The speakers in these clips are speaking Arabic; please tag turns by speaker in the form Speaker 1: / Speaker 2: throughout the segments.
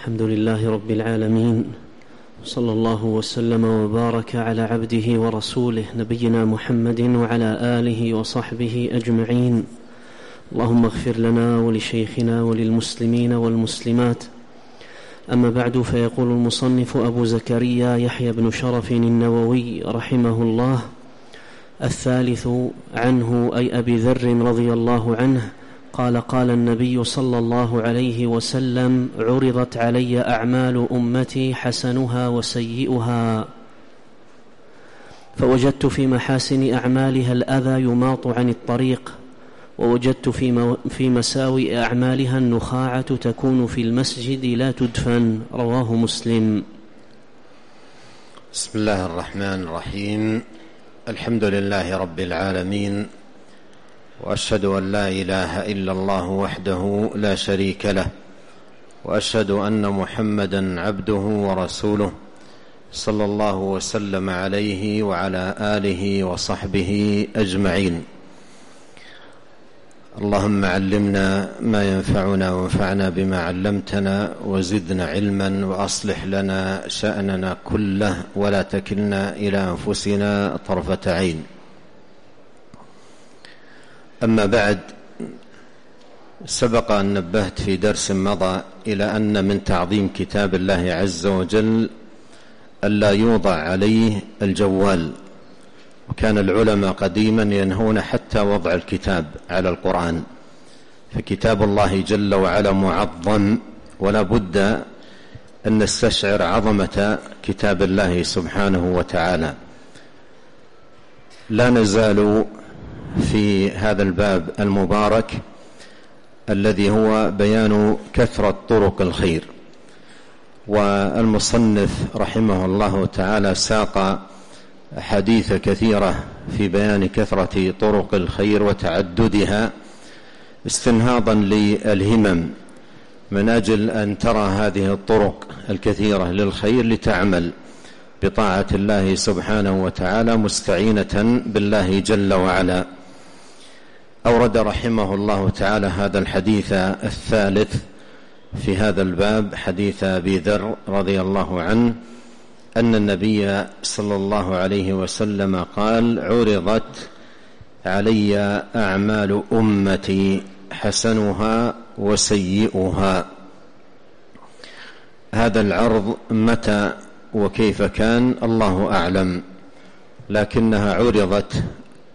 Speaker 1: الحمد لله رب العالمين، صلى الله وسلم وبارك على عبده ورسوله نبينا محمد وعلى آله وصحبه أجمعين. اللهم اغفر لنا ولشيخنا وللمسلمين والمسلمات. أما بعد، فيقول المصنف أبو زكريا يحيى بن شرف النووي رحمه الله: الثالث عنه أي أبي ذر رضي الله عنه قال: قال النبي صلى الله عليه وسلم: عرضت علي أعمال أمتي حسنها وسيئها، فوجدت في محاسن أعمالها الأذى يماط عن الطريق، ووجدت في مساوئ أعمالها النخاعة تكون في المسجد لا تدفن. رواه مسلم.
Speaker 2: بسم الله الرحمن الرحيم. الحمد لله رب العالمين، وأشهد أن لا إله إلا الله وحده لا شريك له، وأشهد أن محمدا عبده ورسوله، صلى الله وسلم عليه وعلى آله وصحبه أجمعين. اللهم علمنا ما ينفعنا وانفعنا بما علمتنا، وزدنا علما، وأصلح لنا شأننا كله، ولا تكلنا إلى أنفسنا طرفة عين. أما بعد، سبق أن نبهت في درس مضى إلى أن من تعظيم كتاب الله عز وجل ألا يوضع عليه الجوال، وكان العلماء قديما ينهون حتى وضع الكتاب على القرآن، فكتاب الله جل وعلا معظم، ولا بد أن نستشعر عظمة كتاب الله سبحانه وتعالى. لا نزال في هذا الباب المبارك الذي هو بيان كثرة طرق الخير، والمصنف رحمه الله تعالى ساق حديث كثيرة في بيان كثرة طرق الخير وتعددها استنهاضا للهمم، من أجل أن ترى هذه الطرق الكثيرة للخير لتعمل بطاعة الله سبحانه وتعالى مستعينة بالله جل وعلا. أورد رحمه الله تعالى هذا الحديث الثالث في هذا الباب، حديث أبي ذر رضي الله عنه أن النبي صلى الله عليه وسلم قال: عرضت علي أعمال أمتي حسنها وسيئها. هذا العرض متى وكيف كان الله أعلم، لكنها عرضت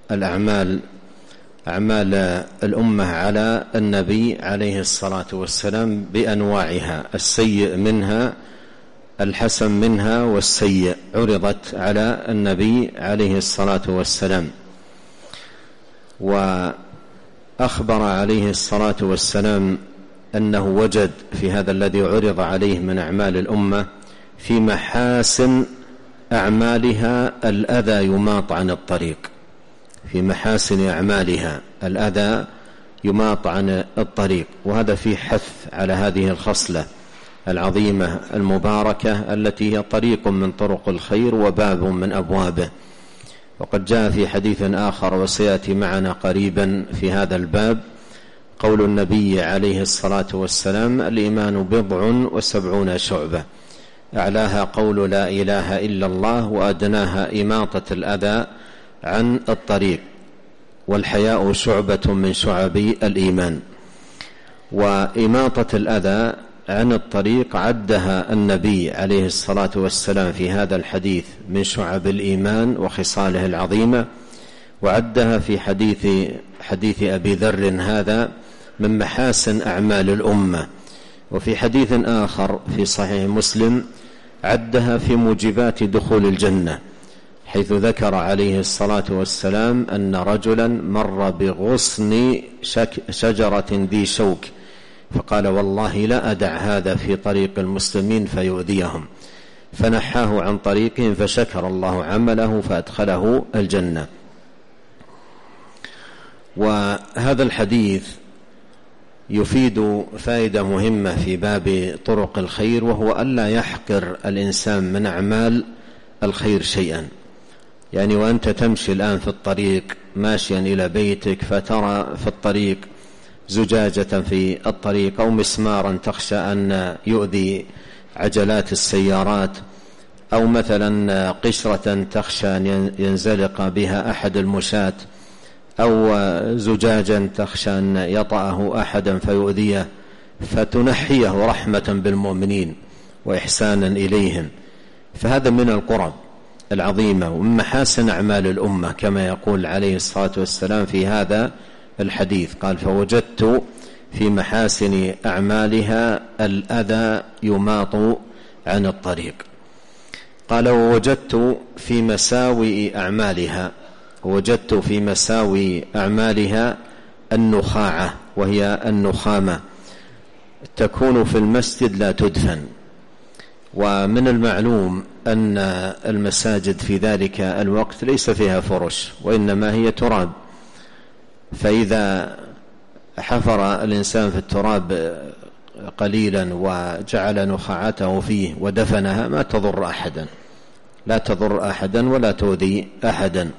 Speaker 2: أعمال الأمة على النبي عليه الصلاة والسلام بأنواعها، السيء منها، الحسن منها، والسيء عرضت على النبي عليه الصلاة والسلام. وأخبر عليه الصلاة والسلام أنه وجد في هذا الذي عرض عليه من أعمال الأمة في محاسن أعمالها الأذى يماط عن الطريق، في محاسن أعمالها الأذى يماط عن الطريق، وهذا في حث على هذه الخصلة العظيمة المباركة التي هي طريق من طرق الخير وباب من أبوابه. وقد جاء في حديث آخر وسيأتي معنا قريبا في هذا الباب قول النبي عليه الصلاة والسلام: الإيمان 70 شعبة، أعلاها قول لا إله إلا الله، وأدناها إماطة الأذى عن الطريق، والحياء شعبة من شعب الإيمان. وإماطة الأذى عن الطريق عدها النبي عليه الصلاة والسلام في هذا الحديث من شعب الإيمان وخصاله العظيمة، وعدها في حديث أبي ذر هذا من محاسن أعمال الأمة. وفي حديث آخر في صحيح مسلم عدها في موجبات دخول الجنة، حيث ذكر عليه الصلاة والسلام أن رجلا مر بغصن شجرة ذي شوك، فقال: والله لا أدع هذا في طريق المسلمين فيؤذيهم، فنحاه عن طريقهم، فشكر الله عمله فأدخله الجنة. وهذا الحديث يفيد فائدة مهمة في باب طرق الخير، وهو ألا يحقر الإنسان من أعمال الخير شيئا. يعني وأنت تمشي الآن في الطريق ماشيا إلى بيتك، فترى في الطريق زجاجة في الطريق أو مسمارا تخشى أن يؤذي عجلات السيارات، أو مثلا قشرة تخشى أن ينزلق بها أحد المشاة، أو زجاجا تخشى أن يطأه أحدا فيؤذيه، فتنحيه رحمة بالمؤمنين وإحسانا إليهم. فهذا من القرب العظيمة ومن محاسن أعمال الأمة، كما يقول عليه الصلاة والسلام في هذا الحديث، قال: فوجدت في محاسن أعمالها الأذى يماط عن الطريق. قال: ووجدت في مساوئ أعمالها، وجدت في مساوئ أعمالها النخاعة، وهي النخامة، تكون في المسجد لا تدفن. ومن المعلوم أن المساجد في ذلك الوقت ليس فيها فرش، وإنما هي تراب، فإذا حفر الإنسان في التراب قليلا وجعل نخاعته فيه ودفنها ما تضر أحدا، لا تضر أحدا ولا تؤذي أحدا.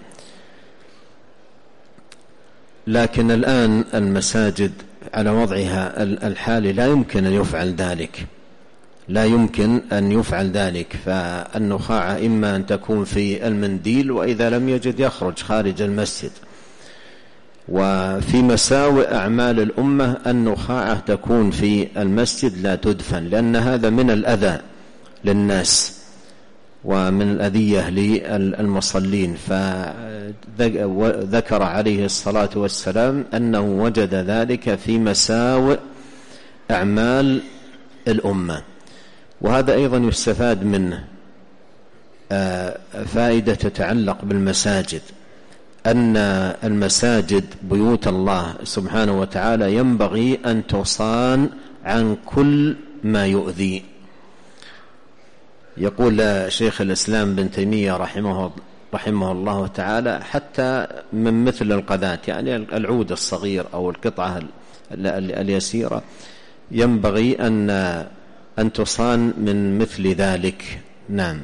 Speaker 2: لكن الآن المساجد على وضعها الحالي لا يمكن أن يفعل ذلك، لا يمكن أن يفعل ذلك. فالنخاعة إما أن تكون في المنديل، وإذا لم يجد يخرج خارج المسجد. وفي مساوئ أعمال الأمة النخاعة تكون في المسجد لا تدفن، لأن هذا من الأذى للناس ومن الأذية للمصلين. فذكر عليه الصلاة والسلام أنه وجد ذلك في مساوئ أعمال الأمة. وهذا أيضا يستفاد منه فائدة تتعلق بالمساجد، أن المساجد بيوت الله سبحانه وتعالى ينبغي أن تصان عن كل ما يؤذي. يقول شيخ الإسلام بن تيمية رحمه الله تعالى: حتى من مثل القذاة، يعني العود الصغير أو القطعة اليسيرة، ينبغي أن تصان من مثل ذلك. نعم.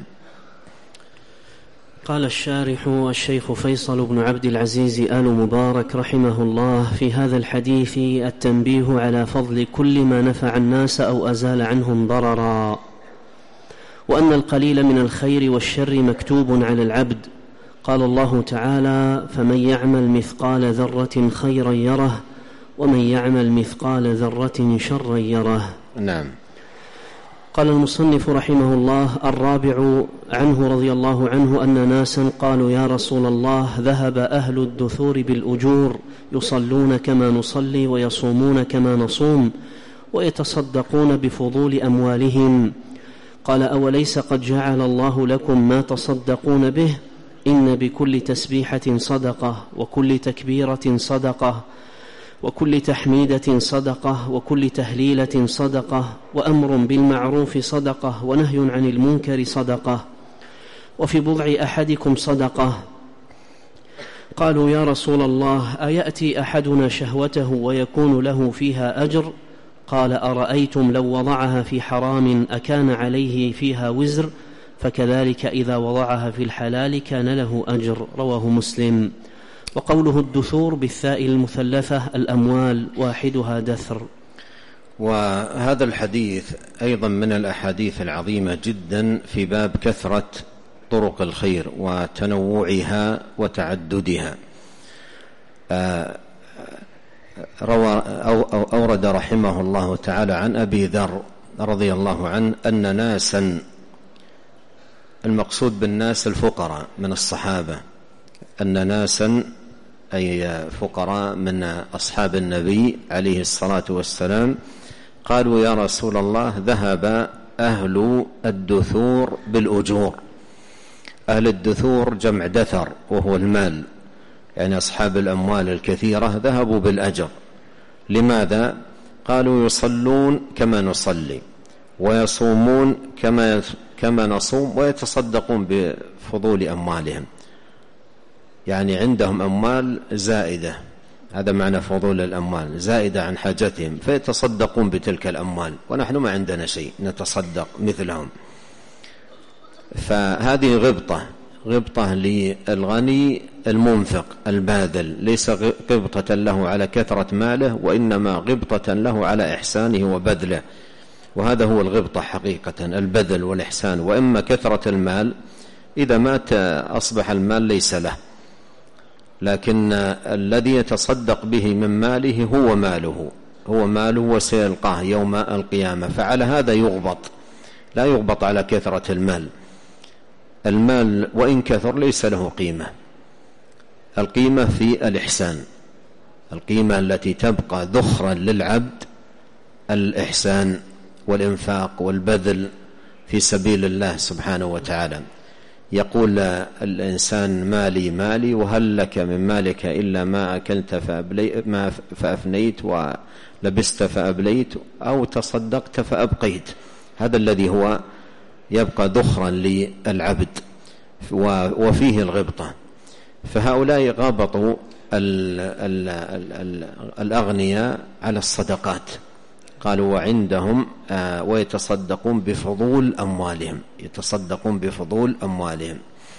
Speaker 1: قال الشارح الشيخ فيصل بن عبد العزيز آل مبارك رحمه الله: في هذا الحديث التنبيه على فضل كل ما نفع الناس أو أزال عنهم ضررا، وأن القليل من الخير والشر مكتوب على العبد. قال الله تعالى: فمن يعمل مثقال ذرة خيرا يره ومن يعمل مثقال ذرة شرا يره.
Speaker 2: نعم.
Speaker 1: قال المصنف رحمه الله: الرابع عنه رضي الله عنه أن ناسا قالوا: يا رسول الله، ذهب أهل الدثور بالأجور، يصلون كما نصلي ويصومون كما نصوم ويتصدقون بفضول أموالهم. قال: أوليس قد جعل الله لكم ما تصدقون به؟ إن بكل تسبيحة صدقة، وكل تكبيرة صدقة، وكل تحميدة صدقة، وكل تهليلة صدقة، وأمر بالمعروف صدقة، ونهي عن المنكر صدقة، وفي بضع أحدكم صدقة. قالوا: يا رسول الله، أيأتي أحدنا شهوته ويكون له فيها أجر؟ قال: أرأيتم لو وضعها في حرام أكان عليه فيها وزر؟ فكذلك إذا وضعها في الحلال كان له أجر. رواه مسلم. وقوله الدثور بالثاء المثلثة الأموال، واحدها دثر.
Speaker 2: وهذا الحديث أيضا من الأحاديث العظيمة جدا في باب كثرة طرق الخير وتنوعها وتعددها. أورد رحمه الله تعالى عن أبي ذر رضي الله عنه أن ناسا، المقصود بالناس الفقراء من الصحابة، أن ناسا أي فقراء من أصحاب النبي عليه الصلاة والسلام قالوا: يا رسول الله، ذهب أهل الدثور بالأجور. أهل الدثور جمع دثر وهو المال، يعني أصحاب الأموال الكثيرة ذهبوا بالأجر. لماذا؟ قالوا: يصلون كما نصلي ويصومون كما نصوم ويتصدقون بفضول أموالهم، يعني عندهم أموال زائدة، هذا معنى فضول الأموال، زائدة عن حاجتهم، فيتصدقون بتلك الأموال، ونحن ما عندنا شيء نتصدق مثلهم. فهذه غبطة غبطة للغني المنفق الباذل، ليس غبطة له على كثرة ماله، وإنما غبطة له على إحسانه وبذله، وهذا هو الغبطة حقيقة، البذل والإحسان. وإما كثرة المال، إذا مات أصبح المال ليس له، لكن الذي يتصدق به من ماله هو ماله وسيلقاه يوم القيامة. فعلى هذا يغبط، لا يغبط على كثرة المال. المال وإن كثر ليس له قيمة، القيمة في الإحسان، القيمة التي تبقى ذخرا للعبد الإحسان والإنفاق والبذل في سبيل الله سبحانه وتعالى. يقول الإنسان مالي مالي، وهل لك من مالك إلا ما أكلت فأفنيت، ولبست فأبليت، أو تصدقت فأبقيت. هذا الذي هو يبقى ذخرا للعبد وفيه الغبطة. فهؤلاء غبطوا الأغنياء على الصدقات، قالوا وعندهم ويتصدقون بفضول أموالهم، يتصدقون بفضول أموالهم.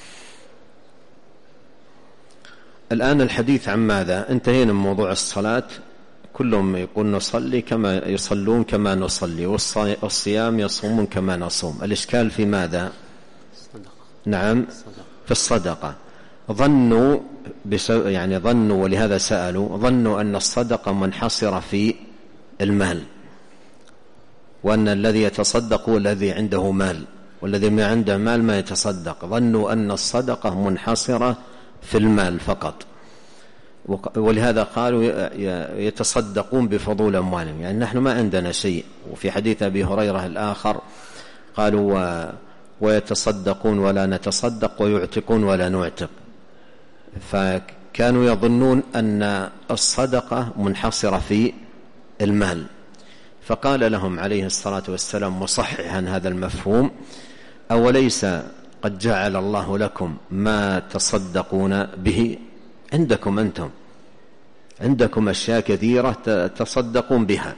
Speaker 2: الآن الحديث عن ماذا؟ انتهينا من موضوع الصلاة، كلهم يقول نصلي كما يصلون كما نصلي، والصيام يصومون كما نصوم. الإشكال في ماذا؟ نعم، في الصدقة. ظنوا ولهذا سألوا، ظنوا أن الصدقة منحصرة في المال، وأن الذي يتصدق هو الذي عنده مال، والذي ما عنده مال ما يتصدق. ظنوا أن الصدقة منحصرة في المال فقط، ولهذا قالوا يتصدقون بفضول أموالهم، يعني نحن ما عندنا شيء. وفي حديث أبي هريرة الآخر قالوا ويتصدقون ولا نتصدق، ويعتقون ولا نعتق. فكانوا يظنون أن الصدقة منحصرة في المال. فقال لهم عليه الصلاة والسلام مصححا هذا المفهوم: أوليس قد جعل الله لكم ما تصدقون به؟ عندكم أنتم، عندكم أشياء كثيرة تصدقون بها.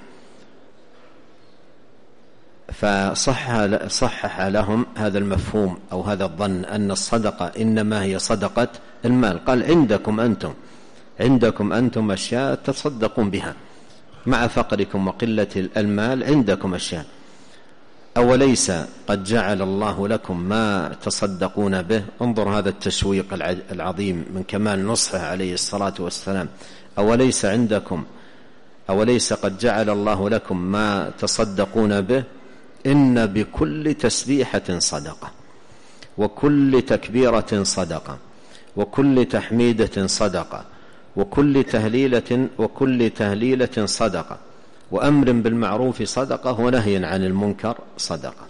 Speaker 2: فصحح لهم هذا المفهوم أو هذا الظن أن الصدقة إنما هي صدقة المال. قال عندكم أنتم أشياء تصدقون بها، مع فقركم وقلة المال عندكم أشياء. أوليس قد جعل الله لكم ما تصدقون به؟ انظر هذا التشويق العظيم من كمال نصحه عليه الصلاة والسلام. أوليس قد جعل الله لكم ما تصدقون به؟ إن بكل تسبيحة صدقة، وكل تكبيرة صدقة، وكل تحميدة صدقة، وكل تهليلة صدقة، وأمر بالمعروف صدقة، ونهي عن المنكر صدقة.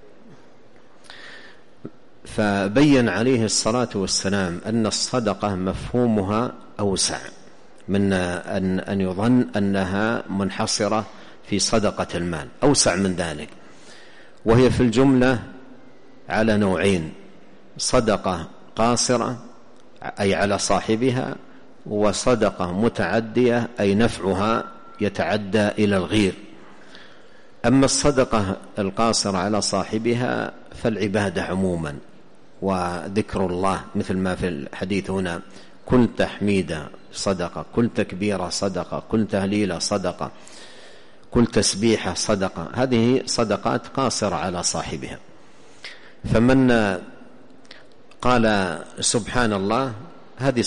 Speaker 2: فبين عليه الصلاة والسلام أن الصدقة مفهومها أوسع من أن يظن أنها منحصرة في صدقة المال، أوسع من ذلك. وهي في الجملة على نوعين: صدقة قاصرة أي على صاحبها، وصدقة متعدية أي نفعها يتعدى إلى الغير. أما الصدقة القاصرة على صاحبها فالعبادة عموما، وذكر الله مثل ما في الحديث هنا: كل تحميدة صدقة، كل تكبيرة صدقة، كل تهليلة صدقة، كل تسبيحة صدقة. هذه صدقات قاصرة على صاحبها. فمن قال سبحان الله هذه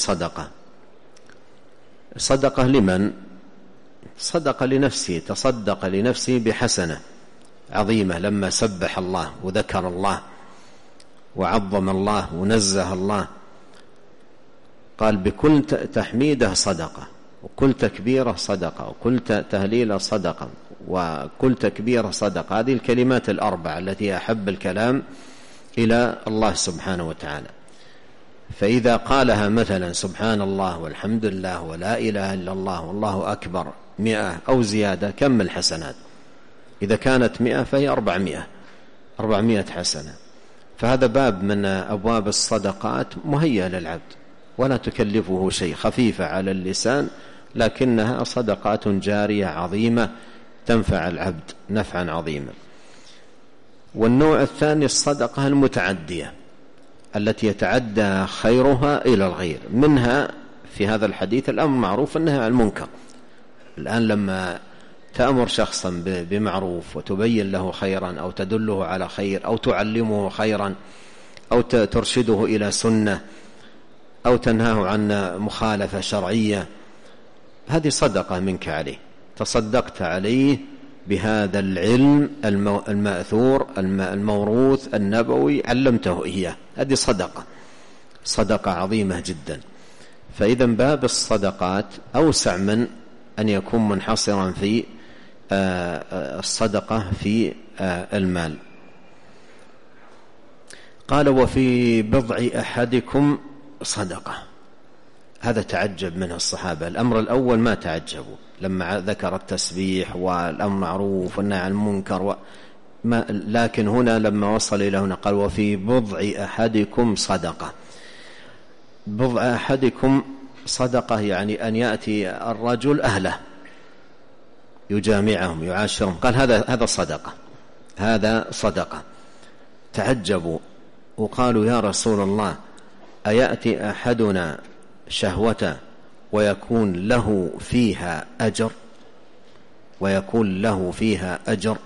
Speaker 2: صدقة لمن؟ صدقة لنفسه، تصدق لنفسه بحسنة عظيمة لما سبح الله وذكر الله وعظم الله ونزه الله. قال بكل تحميده صدقة، وكل تكبيرة صدقة، وكل تهليلة صدقة، وكل تكبيرة صدقة. هذه الكلمات الأربع التي أحب الكلام إلى الله سبحانه وتعالى. فإذا قالها مثلا سبحان الله والحمد لله ولا إله إلا الله والله أكبر 100 أو زيادة، كم الحسنات؟ إذا كانت 100 فهي 400 حسنة. فهذا باب من أبواب الصدقات مهيئة للعبد، ولا تكلفه شيء، خفيفة على اللسان، لكنها صدقات جارية عظيمة تنفع العبد نفعا عظيما. والنوع الثاني الصدقة المتعدية، التي يتعدى خيرها إلى الغير. منها في هذا الحديث الأمر معروف والنهي عن المنكر. الآن لما تأمر شخصا بمعروف وتبين له خيرا أو تدله على خير أو تعلمه خيرا أو ترشده إلى سنة أو تنهاه عن مخالفة شرعية، هذه صدقة منك عليه، تصدقت عليه بهذا العلم المأثور الموروث النبوي، علمته إياه. هذه صدقة عظيمة جدا. فإذا باب الصدقات أوسع من أن يكون منحصرا في الصدقة في المال. قال وفي بضع أحدكم صدقة. هذا تعجب منه الصحابة. الأمر الأول ما تعجبوا لما ذكر التسبيح والأمر معروف والنهي عن المنكر لكن هنا لما وصل إلى هنا قال وفي بضع أحدكم صدقة. بضع أحدكم صدقة يعني أن يأتي الرجل أهله يجامعهم يعاشرهم. قال هذا صدقة. تعجبوا وقالوا يا رسول الله أيأتي أحدنا شهوة ويكون له فيها أجر؟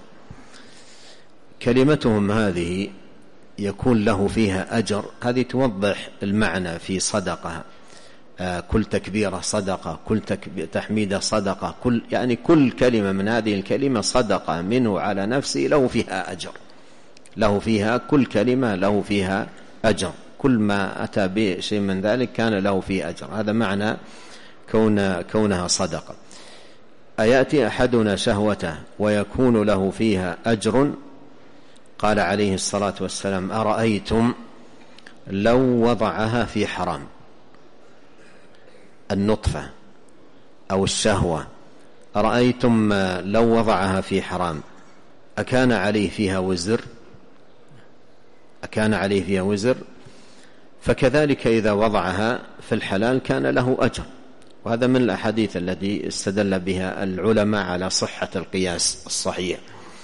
Speaker 2: كلمتهم هذه يكون له فيها أجر، هذه توضح المعنى في صدقة. كل تكبيرة صدقة، كل تحميدة صدقة، يعني كل كلمة من هذه الكلمة صدقة منه على نفسه له فيها أجر، كل كلمة له فيها أجر، كل ما أتى بشيء من ذلك كان له فيه أجر. هذا معنى كونها صدقة. أيأتي أحدنا شهوته ويكون له فيها أجر؟ قال عليه الصلاة والسلام أرأيتم لو وضعها في حرام، النطفة أو الشهوة، أرأيتم لو وضعها في حرام أكان عليه فيها وزر؟ فكذلك إذا وضعها في الحلال كان له أجر. وهذا من الأحاديث التي استدل بها العلماء على صحة القياس الصحيح.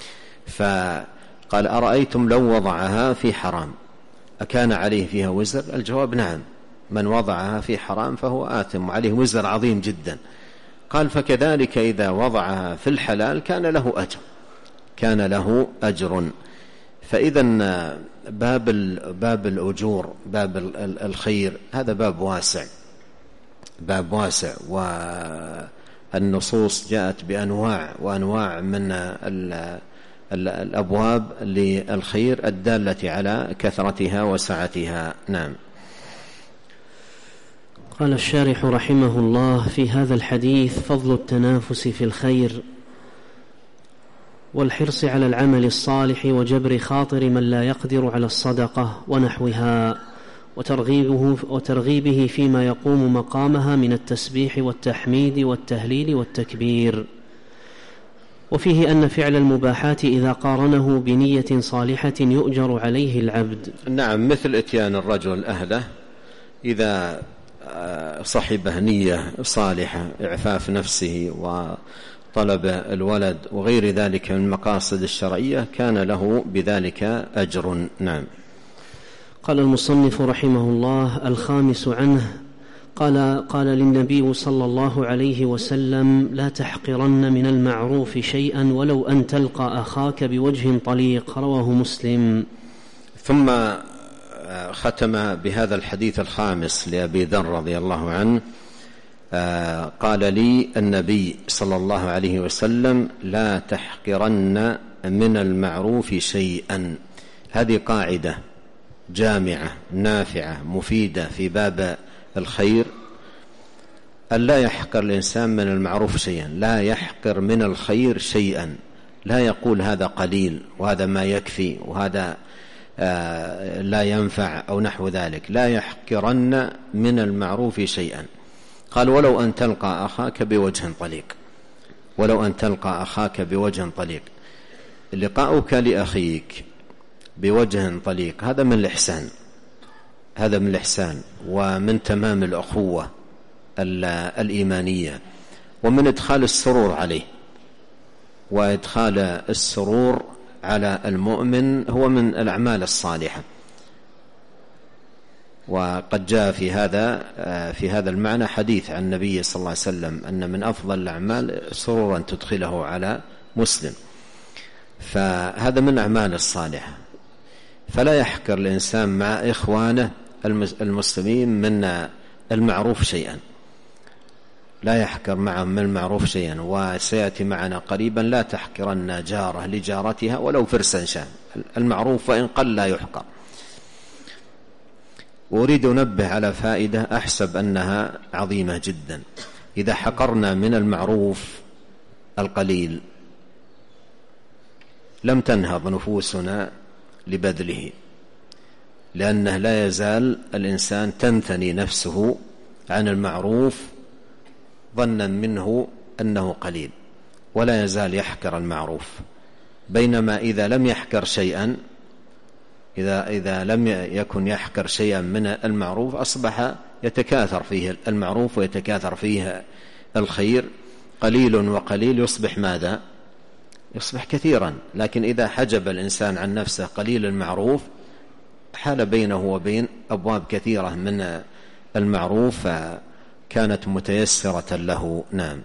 Speaker 2: فقال أرأيتم لو وضعها في حرام أكان عليه فيها وزر؟ الجواب نعم، من وضعها في حرام فهو آثم وعليه وزر عظيم جدا. قال فكذلك إذا وضعها في الحلال كان له أجر. فإذا باب الأجور، باب الخير، هذا باب واسع، والنصوص جاءت بأنواع وأنواع من الأبواب للخير الدالة على كثرتها وسعتها. نعم.
Speaker 1: قال الشارح رحمه الله في هذا الحديث فضل التنافس في الخير والحرص على العمل الصالح وجبر خاطر من لا يقدر على الصدقة ونحوها، وترغيبه فيما يقوم مقامها من التسبيح والتحميد والتهليل والتكبير. وفيه أن فعل المباحات إذا قارنه بنية صالحة يؤجر عليه العبد.
Speaker 2: نعم، مثل إتيان الرجل أهله إذا صحبه نية صالحة، إعفاف نفسه وطلب الولد وغير ذلك من المقاصد الشرعية كان له بذلك أجر. نعم.
Speaker 1: قال المصنف رحمه الله الخامس عنه قال للنبي صلى الله عليه وسلم لا تحقرن من المعروف شيئا ولو أن تلقى أخاك بوجه طليق، رواه مسلم.
Speaker 2: ثم ختم بهذا الحديث الخامس لأبي ذر رضي الله عنه. قال لي النبي صلى الله عليه وسلم لا تحقرن من المعروف شيئا. هذه قاعدة جامعة نافعة مفيدة في باب الخير، أن لا يحقر الإنسان من المعروف شيئا، لا يحقر من الخير شيئا، لا يقول هذا قليل وهذا ما يكفي وهذا لا ينفع أو نحو ذلك، لا يحقرن من المعروف شيئا. قال ولو أن تلقى أخاك بوجه طليق، لقاؤك لأخيك بوجه طليق هذا من الإحسان ومن تمام الأخوة الإيمانية ومن إدخال السرور عليه. وإدخال السرور على المؤمن هو من الأعمال الصالحة. وقد جاء في هذا المعنى حديث عن النبي صلى الله عليه وسلم أن من أفضل الأعمال سرورا تدخله على مسلم، فهذا من أعمال الصالحة. فلا يحقر الإنسان مع إخوانه المسلمين من المعروف شيئا، لا يحقر معهم من المعروف شيئا. وسيأتي معنا قريبا: لا تحقرن جارة لجارتها ولو فرسا شام. المعروف وإن قل لا يحقر. وأريد أنبه على فائدة أحسب أنها عظيمة جدا. إذا حقرنا من المعروف القليل لم تنهض نفوسنا لبذله، لأنه لا يزال الإنسان تنثني نفسه عن المعروف ظنا منه أنه قليل، ولا يزال يحقر المعروف. بينما إذا لم يحقر شيئا، إذا لم يكن يحقر شيئا من المعروف، أصبح يتكاثر فيه المعروف ويتكاثر فيه الخير. قليل وقليل يصبح ماذا؟ يصبح كثيرا. لكن إذا حجب الإنسان عن نفسه قليل المعروف حال بينه وبين أبواب كثيرة من المعروف كانت متيسرة له. نعم.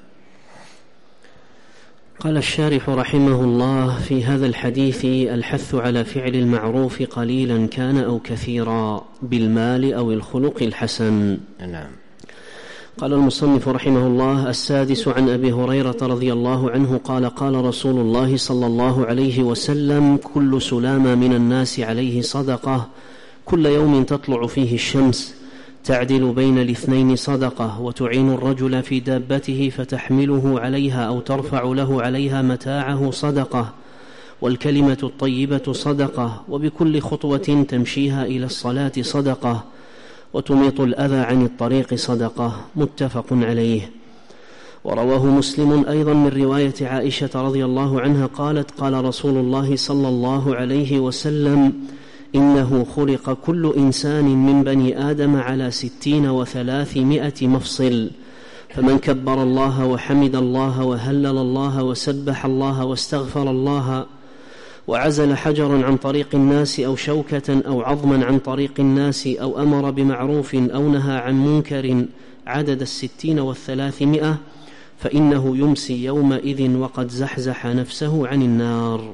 Speaker 1: قال الشارح رحمه الله: في هذا الحديث الحث على فعل المعروف قليلا كان أو كثيرا، بالمال أو الخلق الحسن.
Speaker 2: نعم.
Speaker 1: قال المصنف رحمه الله: السادس عن أبي هريرة رضي الله عنه قال: قال رسول الله صلى الله عليه وسلم: كل سلامة من الناس عليه صدقة، كل يوم تطلع فيه الشمس، تعدل بين الاثنين صدقة، وتعين الرجل في دابته فتحمله عليها أو ترفع له عليها متاعه صدقة، والكلمة الطيبة صدقة، وبكل خطوة تمشيها إلى الصلاة صدقة، وتميط الأذى عن الطريق صدقة. متفق عليه. ورواه مسلم أيضا من رواية عائشة رضي الله عنها قالت: قال رسول الله صلى الله عليه وسلم: إنه خلق كل إنسان من بني آدم على 60 و300 مفصل، فمن كبر الله وحمد الله وهلل الله وسبح الله واستغفر الله وعزل حجرا عن طريق الناس أو شوكة أو عظما عن طريق الناس أو أمر بمعروف أو نهى عن منكر عدد 60 و300، فإنه يمسي يومئذ وقد زحزح نفسه عن النار.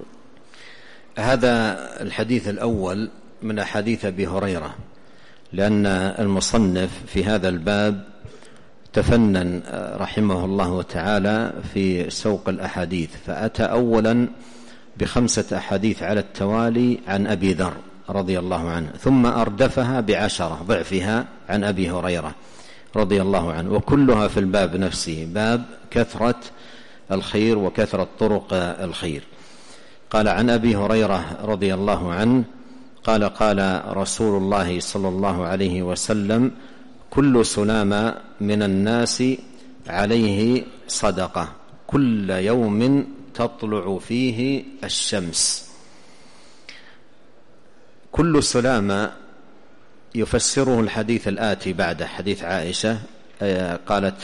Speaker 2: هذا الحديث الأول من أحاديث أبي هريرة، لأن المصنف في هذا الباب تفنن رحمه الله تعالى في سوق الأحاديث، فأتى أولا ب5 أحاديث على التوالي عن أبي ذر رضي الله عنه، ثم أردفها ب10 ضعفها عن أبي هريرة رضي الله عنه، وكلها في الباب نفسه، باب كثرة الخير وكثرة طرق الخير. قال: عن أبي هريرة رضي الله عنه قال: قال رسول الله صلى الله عليه وسلم: كل سلامة من الناس عليه صدقة، كل يوم تطلع فيه الشمس. كل سلامة يفسره الحديث الآتي بعد حديث عائشة، قالت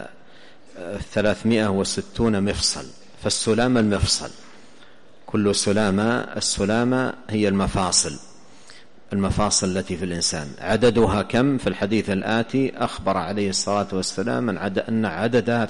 Speaker 2: 360 مفصل، فالسلامة المفصل. كل سلامة، السلامة هي المفاصل التي في الإنسان. عددها كم؟ في الحديث الآتي أخبر عليه الصلاة والسلام أن عددها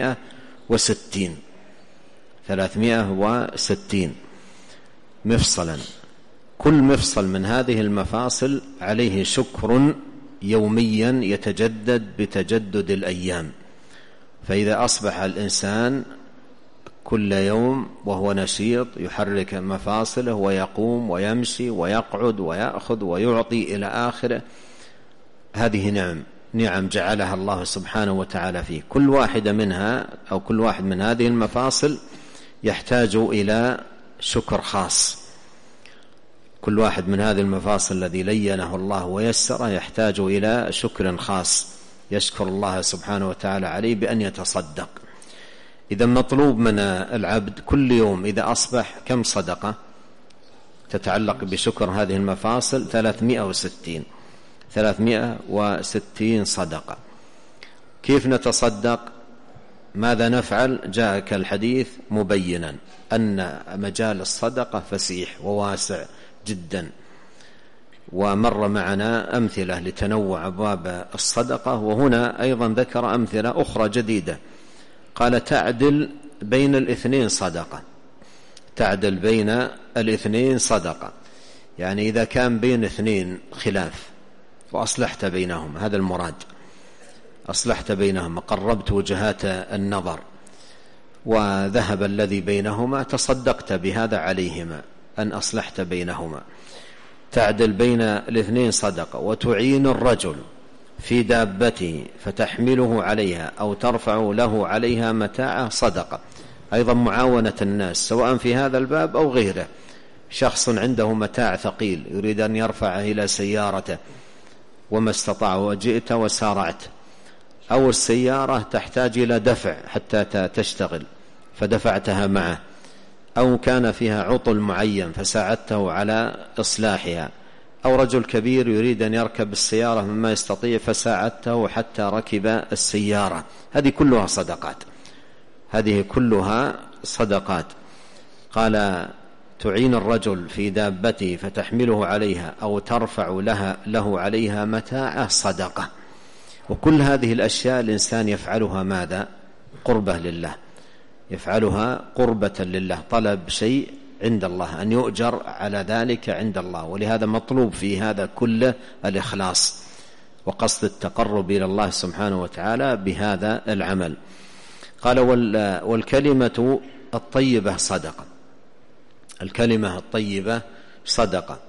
Speaker 2: 360 مفصلا. كل مفصل من هذه المفاصل عليه شكر يوميا يتجدد بتجدد الأيام. فإذا أصبح الإنسان كل يوم وهو نشيط يحرك مفاصله ويقوم ويمشي ويقعد ويأخذ ويعطي إلى آخره، هذه نعم جعلها الله سبحانه وتعالى فيه. كل واحدة منها أو كل واحد من هذه المفاصل يحتاج إلى شكر خاص. كل واحد من هذه المفاصل الذي لينه الله ويسره يحتاج إلى شكر خاص يشكر الله سبحانه وتعالى عليه بأن يتصدق. إذا مطلوب من العبد كل يوم إذا أصبح كم صدقة تتعلق بشكر هذه المفاصل؟ 360 صدقة. كيف نتصدق؟ ماذا نفعل؟ جاءك الحديث مبينا أن مجال الصدقة فسيح وواسع جدا، ومر معنا أمثلة لتنوع أبواب الصدقة، وهنا أيضا ذكر أمثلة أخرى جديدة. قال تعدل بين الاثنين صدقة. تعدل بين الاثنين صدقة، يعني إذا كان بين اثنين خلاف وأصلحت بينهم، هذا المراد، أصلحت بينهم، قربت وجهات النظر وذهب الذي بينهما، تصدقت بهذا عليهما أن أصلحت بينهما. تعدل بين الاثنين صدقة. وتعين الرجل في دابته فتحمله عليها أو ترفع له عليها متاعه صدقة. أيضا معاونة الناس سواء في هذا الباب أو غيره. شخص عنده متاع ثقيل يريد أن يرفعه إلى سيارته وما استطاع، وجئت وسارعت، أو السيارة تحتاج إلى دفع حتى تشتغل فدفعتها معه، أو كان فيها عطل معين فساعدته على إصلاحها، أو رجل كبير يريد أن يركب السيارة مما يستطيع فساعدته حتى ركب السيارة. هذه كلها صدقات، هذه كلها صدقات. قال تعين الرجل في دابته فتحمله عليها أو ترفع له عليها متاعه صدقة. وكل هذه الأشياء الإنسان يفعلها ماذا؟ قربة لله، يفعلها قربة لله، طلب شيء عند الله، أن يؤجر على ذلك عند الله. ولهذا مطلوب في هذا كله الإخلاص وقصد التقرب إلى الله سبحانه وتعالى بهذا العمل. قال والكلمة الطيبة صدقة. الكلمة الطيبة صدقة.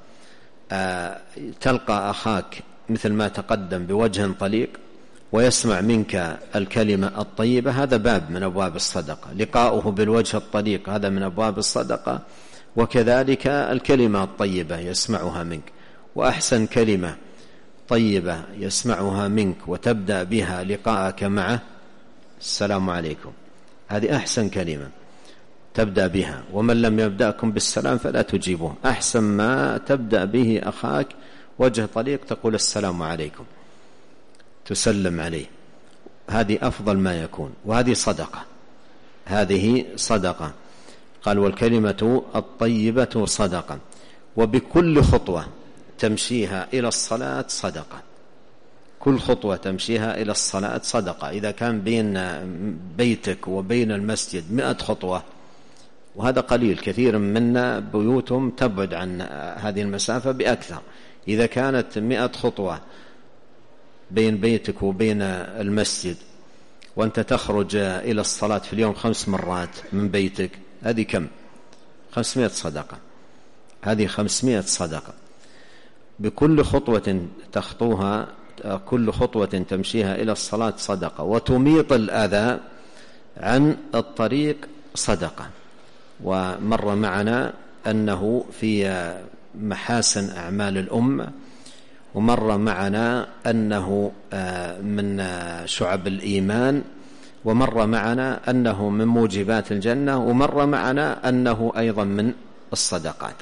Speaker 2: تلقى أخاك مثل ما تقدم بوجه طليق ويسمع منك الكلمة الطيبة، هذا باب من أبواب الصدقة. لقاؤه بالوجه الطليق هذا من أبواب الصدقة. وكذلك الكلمة الطيبة يسمعها منك، وأحسن كلمة طيبة يسمعها منك وتبدأ بها لقاءك معه السلام عليكم، هذه أحسن كلمة تبدأ بها. ومن لم يبدأكم بالسلام فلا تجيبوه. أحسن ما تبدأ به أخاك وجه طليق تقول السلام عليكم، تسلم عليه، هذه أفضل ما يكون، وهذه صدقة، هذه صدقة. قال والكلمة الطيبة صدقة. وبكل خطوة تمشيها إلى الصلاة صدقة. كل خطوة تمشيها إلى الصلاة صدقة. إذا كان بين بيتك وبين المسجد 100 خطوة، وهذا قليل، كثير منا بيوتهم تبعد عن هذه المسافة بأكثر. إذا كانت 100 خطوة بين بيتك وبين المسجد، وأنت تخرج إلى الصلاة في اليوم 5 مرات من بيتك، هذه كم؟ 500 صدقة. هذه 500 صدقة. بكل خطوة تخطوها، كل خطوة تمشيها إلى الصلاة صدقة. وتميط الأذى عن الطريق صدقة. ومر معنا أنه في محاسن أعمال الأمة، ومر معنا أنه من شعب الإيمان، ومر معنا أنه من موجبات الجنة، ومر معنا أنه أيضا من الصدقات.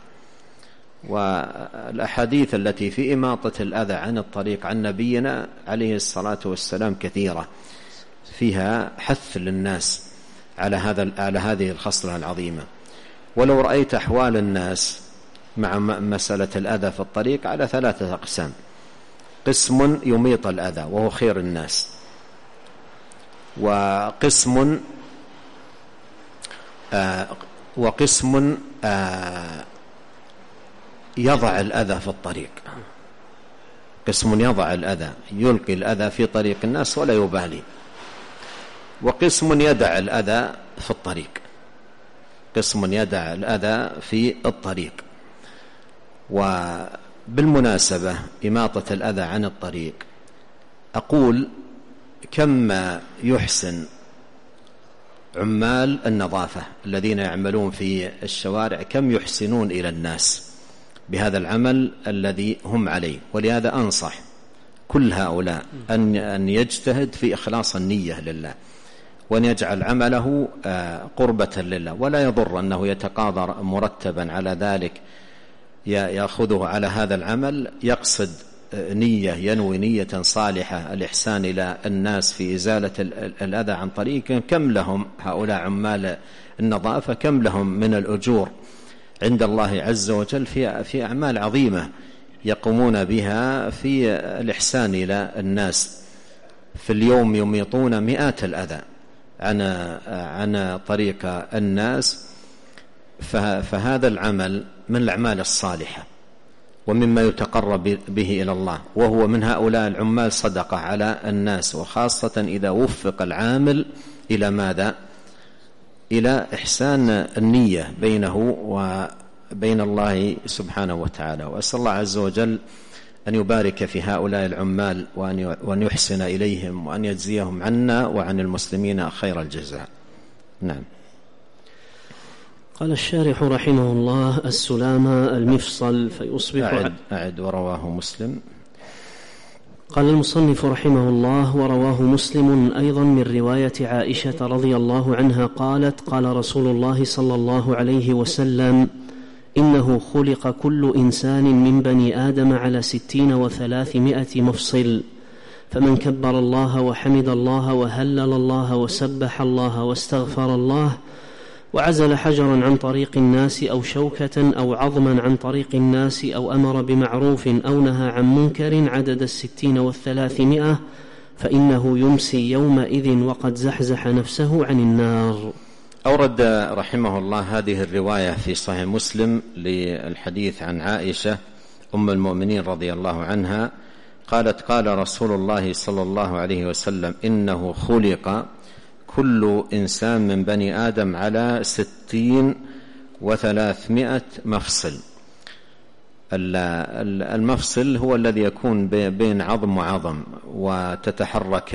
Speaker 2: والأحاديث التي في إماطة الأذى عن الطريق عن نبينا عليه الصلاة والسلام كثيرة، فيها حث للناس على هذه الخصلة العظيمة. ولو رأيت أحوال الناس مع مسألة الأذى في الطريق على 3 أقسام: قسم يميط الأذى وهو خير الناس، وقسم يضع الأذى في الطريق، قسم يضع الأذى، يلقي الأذى في طريق الناس ولا يبالي، وقسم يدع الأذى في الطريق، قسم يدع الأذى في الطريق. وبالمناسبة إماطة الأذى عن الطريق، أقول كم يحسن عمال النظافة الذين يعملون في الشوارع، كم يحسنون إلى الناس بهذا العمل الذي هم عليه. ولهذا أنصح كل هؤلاء أن يجتهد في إخلاص النية لله، وأن يجعل عمله قربة لله، ولا يضر أنه يتقاضى مرتبا على ذلك يأخذه على هذا العمل، يقصد نية، ينوي نية صالحة، الإحسان إلى الناس في إزالة الأذى عن طريق. كم لهم هؤلاء عمال النظافة، كم لهم من الأجور عند الله عز وجل في أعمال عظيمة يقومون بها في الإحسان إلى الناس. في اليوم يميطون مئات الأذى عن طريق الناس، فهذا العمل من الأعمال الصالحة ومما يتقرب به إلى الله، وهو من هؤلاء العمال صدقة على الناس، وخاصة إذا وفق العامل إلى ماذا؟ إلى إحسان النية بينه وبين الله سبحانه وتعالى. وأسأل الله عز وجل أن يبارك في هؤلاء العمال وأن يحسن إليهم وأن يجزيهم عنا وعن المسلمين خير الجزاء. نعم.
Speaker 1: قال الشارح رحمه الله: السلامة المفصل فيصبح.
Speaker 2: أعد ورواه مسلم.
Speaker 1: قال المصنف رحمه الله: ورواه مسلم أيضا من رواية عائشة رضي الله عنها قالت: قال رسول الله صلى الله عليه وسلم: إنه خلق كل إنسان من بني آدم على 60 و300 مفصل، فمن كبر الله وحمد الله وهلل الله وسبح الله واستغفر الله وعزل حجرا عن طريق الناس أو شوكة أو عظما عن طريق الناس أو أمر بمعروف أو نهى عن منكر عدد 60 و300 فإنه يمسي يومئذ وقد زحزح نفسه عن النار.
Speaker 2: أورد رحمه الله هذه الرواية في صحيح مسلم للحديث عن عائشة أم المؤمنين رضي الله عنها قالت: قال رسول الله صلى الله عليه وسلم: إنه خلق كل إنسان من بني آدم على 60 و300 مفصل. المفصل هو الذي يكون بين عظم وعظم، وتتحرك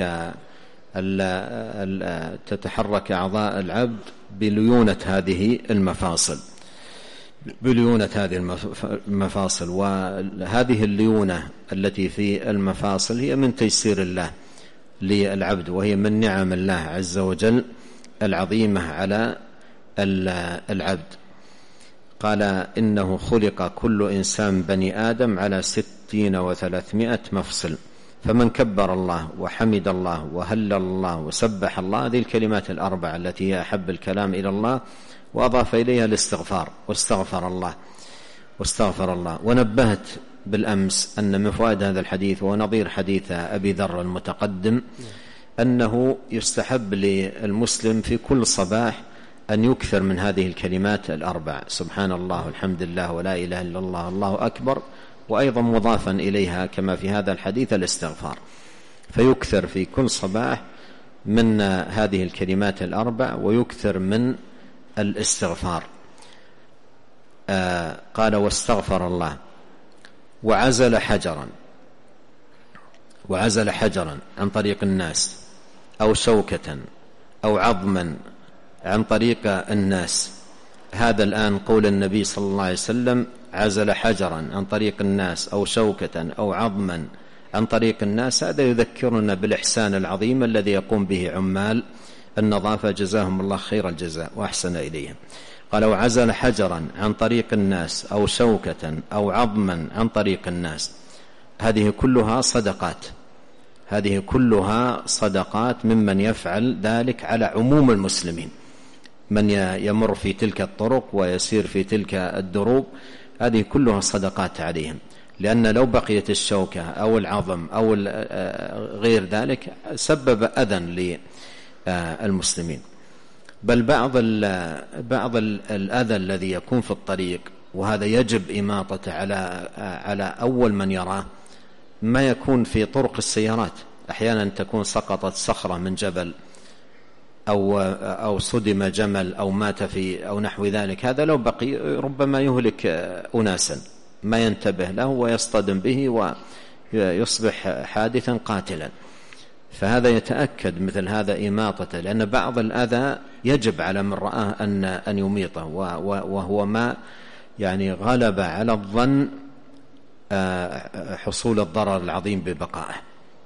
Speaker 2: أعضاء العبد بليونة هذه المفاصل، وهذه الليونة التي في المفاصل هي من تيسير الله للعبد، وهي من نعم الله عز وجل العظيمة على العبد. قال: إنه خلق كل إنسان بني آدم على 60 و300 مفصل، فمن كبر الله وحمد الله وهلل الله وسبح الله، هذه الكلمات الأربع التي هي أحب الكلام إلى الله، وأضاف إليها الاستغفار واستغفر الله. ونبهت بالأمس أن من فوائد هذا الحديث ونظير حديث أبي ذر المتقدم أنه يستحب للمسلم في كل صباح أن يكثر من هذه الكلمات الأربع: سبحان الله والحمد لله ولا إله إلا الله الله أكبر، وأيضا مضافا إليها كما في هذا الحديث الاستغفار، فيكثر في كل صباح من هذه الكلمات الأربع ويكثر من الاستغفار. قال: واستغفر الله وعزل حجرا عن طريق الناس أو شوكة أو عظما عن طريق الناس. هذا الآن قول النبي صلى الله عليه وسلم: عزل حجرا عن طريق الناس أو شوكة أو عظما عن طريق الناس. هذا يذكرنا بالإحسان العظيم الذي يقوم به عمال النظافة جزاهم الله خير الجزاء وأحسن إليهم. قال: وعزل حجرا عن طريق الناس أو شوكة أو عظما عن طريق الناس. هذه كلها صدقات ممن يفعل ذلك على عموم المسلمين، من يمر في تلك الطرق ويسير في تلك الدروب، هذه كلها صدقات عليهم، لأن لو بقيت الشوكة أو العظم أو غير ذلك سبب أذى للمسلمين. بل بعض الأذى الذي يكون في الطريق، وهذا يجب إماطته على أول من يراه، ما يكون في طرق السيارات. أحيانا تكون سقطت صخرة من جبل أو صدم جمل أو مات أو نحو ذلك، هذا لو بقي ربما يهلك أناسا ما ينتبه له ويصطدم به ويصبح حادثا قاتلا. فهذا يتأكد مثل هذا إماطته، لأن بعض الأذى يجب على من رآه أن يميطه، وهو ما يعني غلب على الظن حصول الضرر العظيم ببقائه.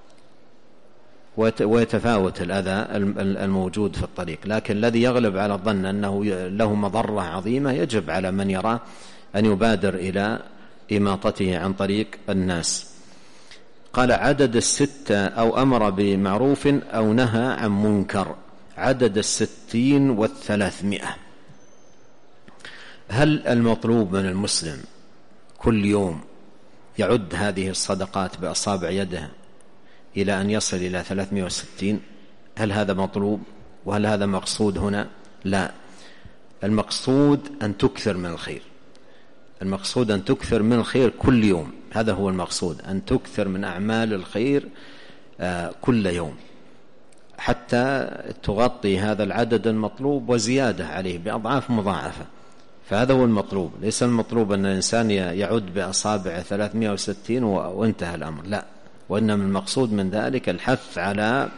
Speaker 2: ويتفاوت الأذى الموجود في الطريق، لكن الذي يغلب على الظن أنه له مضرة عظيمة يجب على من يراه أن يبادر إلى إماطته عن طريق الناس. قال: عدد 6 أو أمر بمعروف أو نهى عن منكر، عدد 60 و300. هل المطلوب من المسلم كل يوم يعد هذه الصدقات بأصابع يده إلى أن يصل إلى 360. هل هذا مطلوب؟ وهل هذا مقصود هنا؟ لا، المقصود أن تكثر من الخير، المقصود أن تكثر من الخير كل يوم، هذا هو المقصود، أن تكثر من أعمال الخير كل يوم حتى تغطي هذا العدد المطلوب وزيادة عليه بأضعاف مضاعفة. فهذا هو المطلوب، ليس المطلوب أن الإنسان يعد بأصابع 360 وانتهى الأمر، لا، وإنما المقصود من ذلك الحث على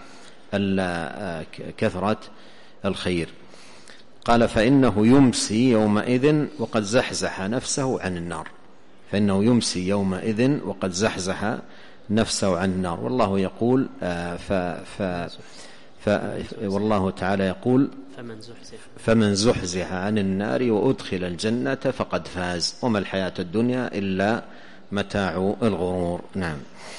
Speaker 2: كثرة الخير. قال فإنه يمسي يومئذ وقد زحزح نفسه عن النار، فإنه يمسي يومئذ وقد زحزح نفسه عن النار. والله يقول والله تعالى يقول فمن زحزح عن النار وأدخل الجنة فقد فاز وما الحياة الدنيا إلا متاع الغرور. نعم.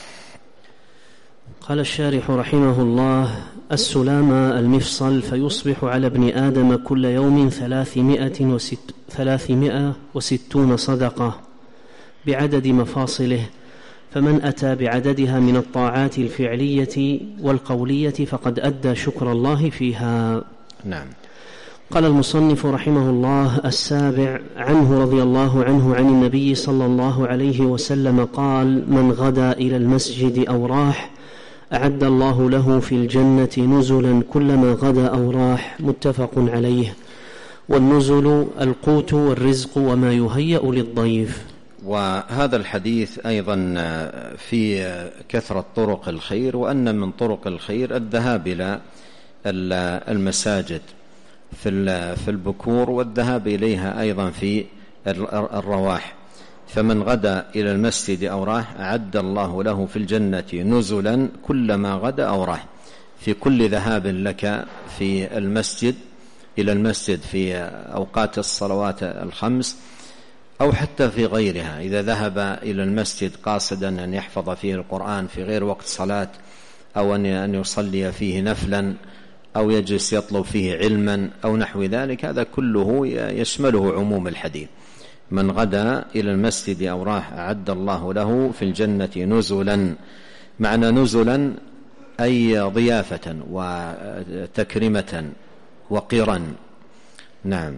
Speaker 1: قال الشارح رحمه الله: السلامة المفصل، فيصبح على ابن آدم كل يوم 360 صدقة بعدد مفاصله، فمن أتى بعددها من الطاعات الفعلية والقولية فقد أدى شكر الله فيها.
Speaker 2: نعم.
Speaker 1: قال المصنف رحمه الله: السابع عنه رضي الله عنه عن النبي صلى الله عليه وسلم قال: من غدا إلى المسجد أو راح أعد الله له في الجنة نزلا كلما غدا أو راح. متفق عليه. والنزل القوت والرزق وما يهيأ للضيف.
Speaker 2: وهذا الحديث أيضا في كثرة طرق الخير، وأن من طرق الخير الذهاب إلى المساجد في البكور، والذهاب إليها أيضا في الرواح. فمن غدا إلى المسجد أو راح أعد الله له في الجنة نزلا كلما غدا أو راح. في كل ذهاب لك في المسجد إلى المسجد في أوقات الصلوات الخمس أو حتى في غيرها، إذا ذهب إلى المسجد قاصدا أن يحفظ فيه القرآن في غير وقت صلاة، أو أن يصلي فيه نفلا، أو يجلس يطلب فيه علما أو نحو ذلك، هذا كله يشمله عموم الحديث. من غدا إلى المسجد أو راح أعد الله له في الجنة نزلا. معنى نزلا أي ضيافة وتكرمة وقرا. نعم.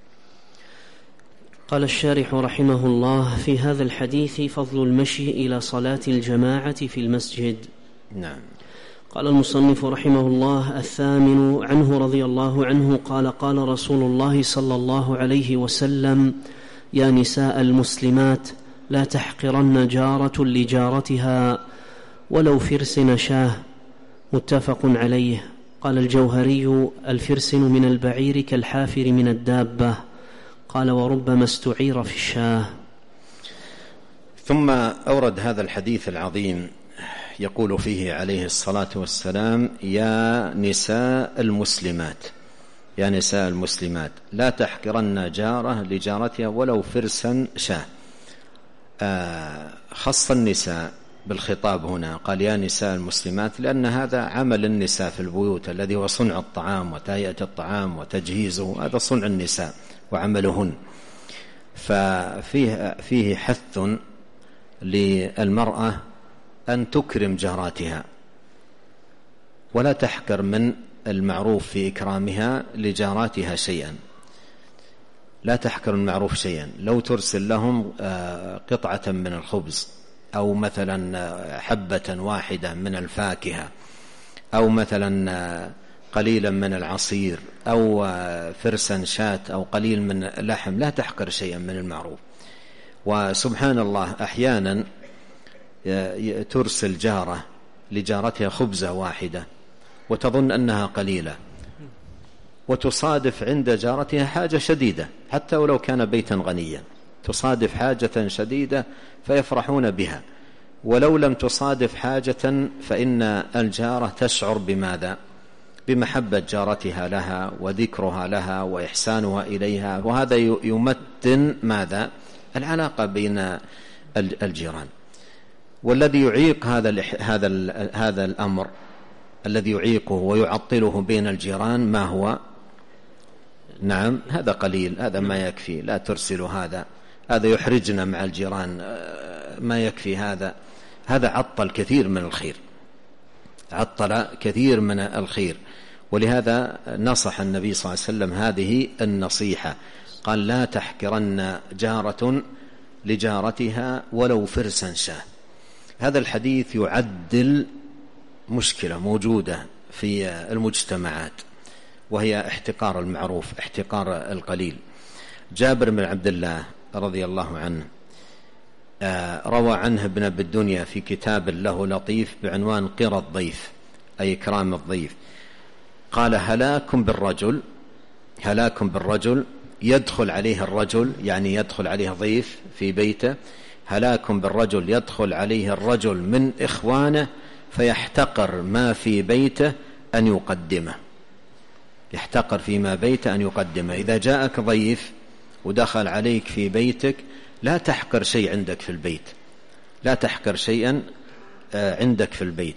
Speaker 1: قال الشارح رحمه الله: في هذا الحديث فضل المشي إلى صلاة الجماعة في المسجد.
Speaker 2: نعم.
Speaker 1: قال المصنف رحمه الله: الثامن عنه رضي الله عنه قال: قال رسول الله صلى الله عليه وسلم: يا نساء المسلمات لا تحقرن جارة لجارتها ولو فرسن شاه. متفق عليه. قال الجوهري: الفرسن من البعير كالحافر من الدابة. قال: وربما استعير في الشاه.
Speaker 2: ثم أورد هذا الحديث العظيم يقول فيه عليه الصلاة والسلام: يا نساء المسلمات، يا نساء المسلمات لا تحقرن جارة لجارتها ولو فرسا شاه. خص النساء بالخطاب هنا، قال يا نساء المسلمات، لأن هذا عمل النساء في البيوت الذي هو صنع الطعام وتهيئة الطعام وتجهيزه، هذا صنع النساء وعملهن. ففيه حث للمرأة أن تكرم جاراتها ولا تحقر من المعروف في إكرامها لجاراتها شيئا، لا تحقر المعروف شيئا. لو ترسل لهم قطعة من الخبز، أو مثلا حبة واحدة من الفاكهة، أو مثلا قليلا من العصير، أو فرسا شاة، أو قليل من لحم، لا تحقر شيئا من المعروف. وسبحان الله أحيانا ترسل جارة لجارتها خبزة واحدة وتظن أنها قليلة، وتصادف عند جارتها حاجة شديدة، حتى ولو كان بيتا غنيا تصادف حاجة شديدة فيفرحون بها. ولو لم تصادف حاجة فإن الجارة تشعر بماذا؟ بمحبة جارتها لها وذكرها لها وإحسانها إليها، وهذا يمتن ماذا؟ العلاقة بين الجيران. والذي يعيق هذا الأمر، الذي يعيقه ويعطله بين الجيران ما هو؟ نعم، هذا قليل، هذا ما يكفي، لا ترسل هذا يحرجنا مع الجيران، ما يكفي هذا عطل كثير من الخير، عطل كثير من الخير. ولهذا نصح النبي صلى الله عليه وسلم هذه النصيحة، قال: لا تحقرن جارة لجارتها ولو فرسا شاه. هذا الحديث يعدل مشكلة موجودة في المجتمعات، وهي احتقار المعروف، احتقار القليل. جابر بن عبد الله رضي الله عنه روى عنه ابن أبي الدنيا في كتاب له لطيف بعنوان قرى الضيف، أي إكرام الضيف. قال: هلاك بالرجل يدخل عليه الرجل، يعني يدخل عليه ضيف في بيته، هلاك بالرجل يدخل عليه الرجل من إخوانه فيحتقر ما في بيته أن يقدمه، يحتقر فيما بيته أن يقدمه. إذا جاءك ضيف ودخل عليك في بيتك لا تحقر شيء عندك في البيت، لا تحقر شيئا عندك في البيت.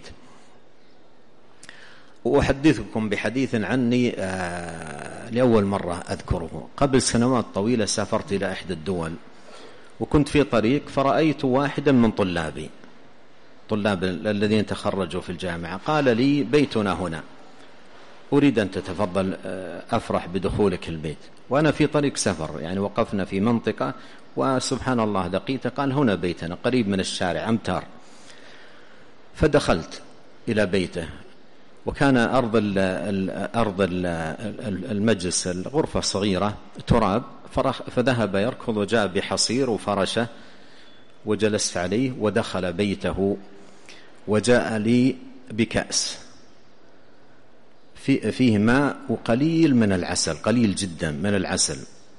Speaker 2: وأحدثكم بحديث عني لأول مرة أذكره. قبل سنوات طويلة سافرت إلى إحدى الدول، وكنت في طريق فرأيت واحدا من طلاب الذين تخرجوا في الجامعة، قال لي: بيتنا هنا، أريد أن تتفضل، أفرح بدخولك البيت. وأنا في طريق سفر، يعني وقفنا في منطقة وسبحان الله لقيته، قال: هنا بيتنا قريب من الشارع أمتار. فدخلت إلى بيته، وكان أرض المجلس الغرفة صغيرة تراب، فذهب يركض وجاء بحصير وفرشه وجلست عليه، ودخل بيته وجاء لي بكأس فيه ماء وقليل من العسل، قليل جدا من العسل،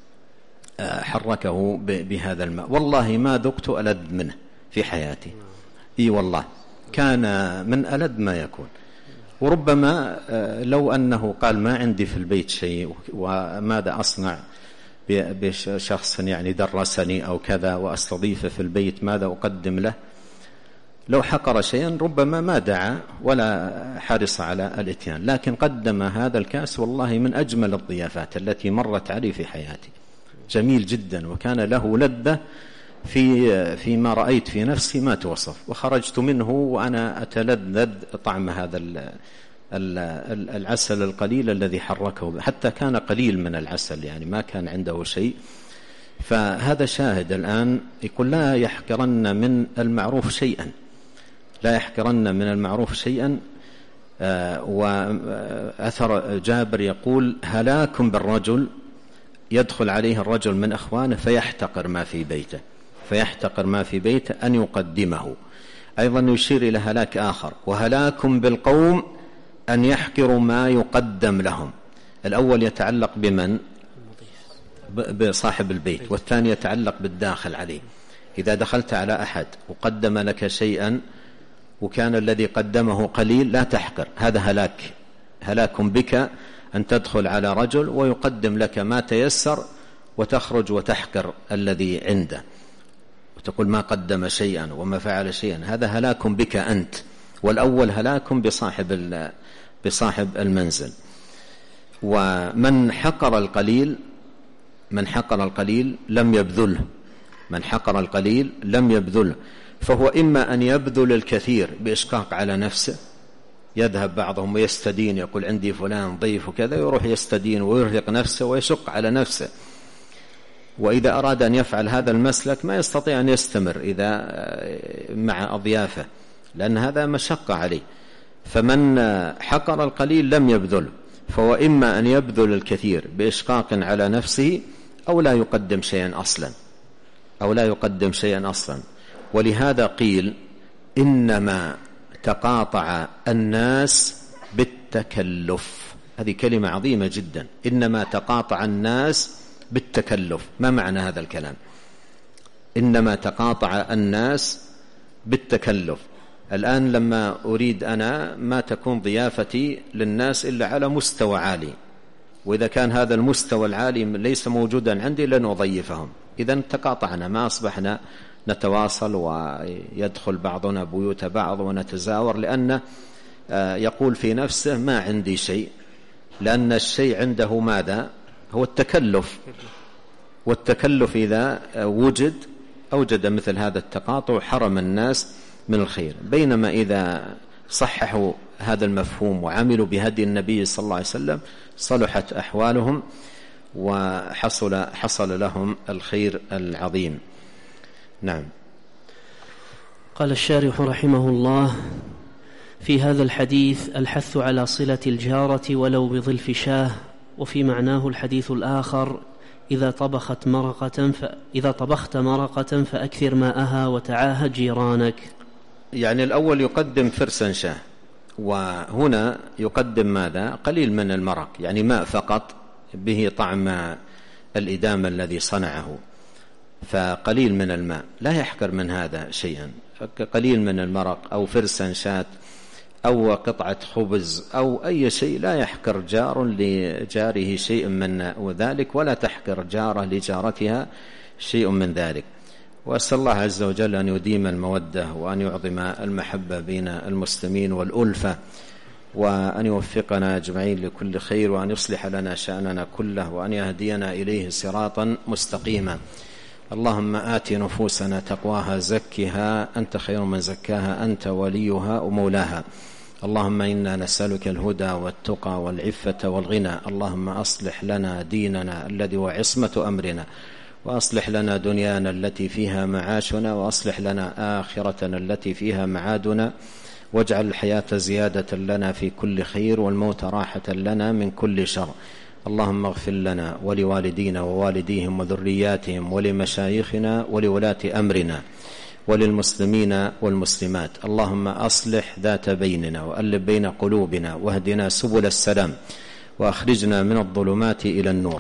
Speaker 2: حركه بهذا الماء. والله ما ذقت ألذ منه في حياتي، إي والله كان من ألذ ما يكون. وربما لو أنه قال: ما عندي في البيت شيء وماذا أصنع بشخص يعني درسني أو كذا وأستضيفه في البيت، ماذا أقدم له؟ لو حقر شيئا ربما ما دعا ولا حرص على الاتيان، لكن قدم هذا الكاس والله من أجمل الضيافات التي مرت علي في حياتي، جميل جدا، وكان له لذة فيما رأيت في نفسي ما توصف. وخرجت منه وأنا أتلذذ طعم هذا العسل القليل الذي حركه، حتى كان قليل من العسل، يعني ما كان عنده شيء. فهذا شاهد الآن يقول: لا يحقرن من المعروف شيئا، لا يحقرن من المعروف شيئا. وأثر جابر يقول: هلاك بالرجل يدخل عليه الرجل من أخوانه فيحتقر ما في بيته، فيحتقر ما في بيته أن يقدمه. أيضا يشير إلى هلاك آخر: وهلاك بالقوم أن يحقروا ما يقدم لهم. الأول يتعلق بمن؟ بصاحب البيت، والثاني يتعلق بالداخل عليه. إذا دخلت على أحد وقدم لك شيئا وكان الذي قدمه قليل لا تحقر، هذا هلاك بك أن تدخل على رجل ويقدم لك ما تيسر وتخرج وتحقر الذي عنده وتقول ما قدم شيئا وما فعل شيئا، هذا هلاك بك أنت. والأول هلاك بصاحب المنزل. ومن حقر القليل لم يبذله، من حقر القليل لم يبذله، فهو إما أن يبذل الكثير بإشقاق على نفسه، يذهب بعضهم ويستدين، يقول عندي فلان ضيف وكذا، يروح يستدين ويرهق نفسه ويشق على نفسه. وإذا أراد أن يفعل هذا المسلك ما يستطيع أن يستمر إذا مع أضيافه، لأن هذا مشقة عليه. فمن حقر القليل لم يبذل، فهو إما أن يبذل الكثير بإشقاق على نفسه أو لا يقدم شيئا أصلا. ولهذا قيل: إنما تقاطع الناس بالتكلف. هذه كلمة عظيمة جدا، إنما تقاطع الناس بالتكلف. ما معنى هذا الكلام؟ إنما تقاطع الناس بالتكلف. الآن لما أريد أنا ما تكون ضيافتي للناس إلا على مستوى عالي، وإذا كان هذا المستوى العالي ليس موجودا عندي لن أضيفهم. إذن تقاطعنا، ما أصبحنا نتواصل ويدخل بعضنا بيوت بعض ونتزاور، لأن يقول في نفسه ما عندي شيء، لأن الشيء عنده ماذا؟ هو التكلف. والتكلف إذا وجد أوجد مثل هذا التقاطع حرم الناس من الخير. بينما إذا صححوا هذا المفهوم وعملوا بهدي النبي صلى الله عليه وسلم صلحت أحوالهم وحصل لهم الخير العظيم. نعم.
Speaker 1: قال الشارح رحمه الله: في هذا الحديث الحث على صلة الجارة ولو بظلف شاه. وفي معناه الحديث الآخر: إذا طبخت مرقة فأكثر ماءها وتعاهد جيرانك.
Speaker 2: يعني الأول يقدم فرسا شاه، وهنا يقدم ماذا؟ قليل من المرق، يعني ماء فقط به طعم الإدامة الذي صنعه، فقليل من الماء لا يحقر من هذا شيئا. قليل من المرق أو فرسا شاة أو قطعة خبز أو أي شيء، لا يحقر جار لجاره شيء من ذلك، ولا تحقر جاره لجارتها شيء من ذلك. وأسأل الله عز وجل أن يديم المودة وأن يعظم المحبة بين المسلمين والألفة، وأن يوفقنا أجمعين لكل خير، وأن يصلح لنا شأننا كله، وأن يهدينا إليه صراطا مستقيما. اللهم آت نفوسنا تقواها زكها أنت خير من زكاها أنت وليها ومولاها. اللهم إنا نسألك الهدى والتقى والعفة والغنى. اللهم أصلح لنا ديننا الذي هو عصمة أمرنا، وأصلح لنا دنيانا التي فيها معاشنا، وأصلح لنا آخرتنا التي فيها معادنا، واجعل الحياة زيادة لنا في كل خير والموت راحة لنا من كل شر. اللهم اغفر لنا ولوالدينا ووالديهم وذرياتهم ولمشايخنا ولولاة أمرنا وللمسلمين والمسلمات. اللهم أصلح ذات بيننا وألف بين قلوبنا واهدنا سبل السلام وأخرجنا من الظلمات إلى النور.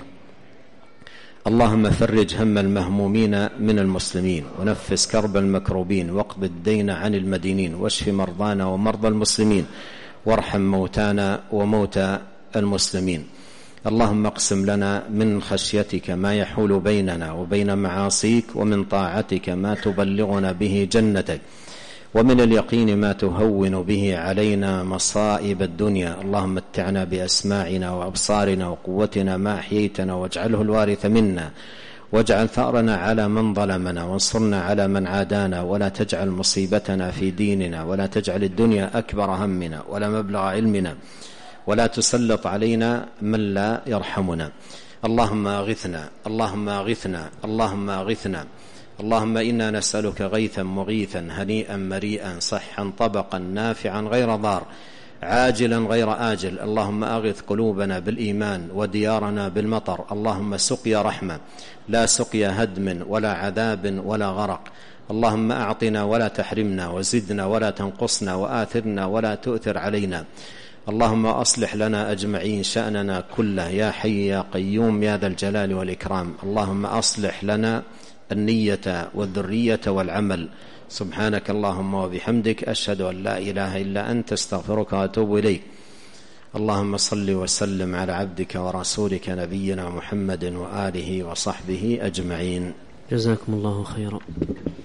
Speaker 2: اللهم فرج هم المهمومين من المسلمين ونفس كرب المكروبين واقض الدين عن المدينين واشف مرضانا ومرضى المسلمين وارحم موتانا وموتى المسلمين. اللهم اقسم لنا من خشيتك ما يحول بيننا وبين معاصيك، ومن طاعتك ما تبلغنا به جنتك، ومن اليقين ما تهون به علينا مصائب الدنيا. اللهم متعنا بأسماعنا وأبصارنا وقوتنا ما أحييتنا، واجعله الوارث منا، واجعل ثأرنا على من ظلمنا، وانصرنا على من عادانا، ولا تجعل مصيبتنا في ديننا، ولا تجعل الدنيا أكبر همنا ولا مبلغ علمنا، ولا تسلط علينا من لا يرحمنا. اللهم أغثنا اللهم أغثنا اللهم أغثنا. اللهم إنا نسألك غيثا مغيثا هنيئا مريئا صحا طبقا نافعا غير ضار عاجلا غير آجل. اللهم أغث قلوبنا بالإيمان وديارنا بالمطر. اللهم سقيا رحمة لا سقيا هدم ولا عذاب ولا غرق. اللهم أعطنا ولا تحرمنا، وزدنا ولا تنقصنا، وآثرنا ولا تؤثر علينا. اللهم أصلح لنا أجمعين شأننا كله يا حي يا قيوم يا ذا الجلال والإكرام. اللهم أصلح لنا النية والذرية والعمل. سبحانك اللهم وبحمدك، أشهد أن لا إله إلا أنت، استغفرك وأتوب إليك. اللهم صل وسلم على عبدك ورسولك نبينا محمد وآله وصحبه أجمعين.
Speaker 1: جزاكم الله خيرا.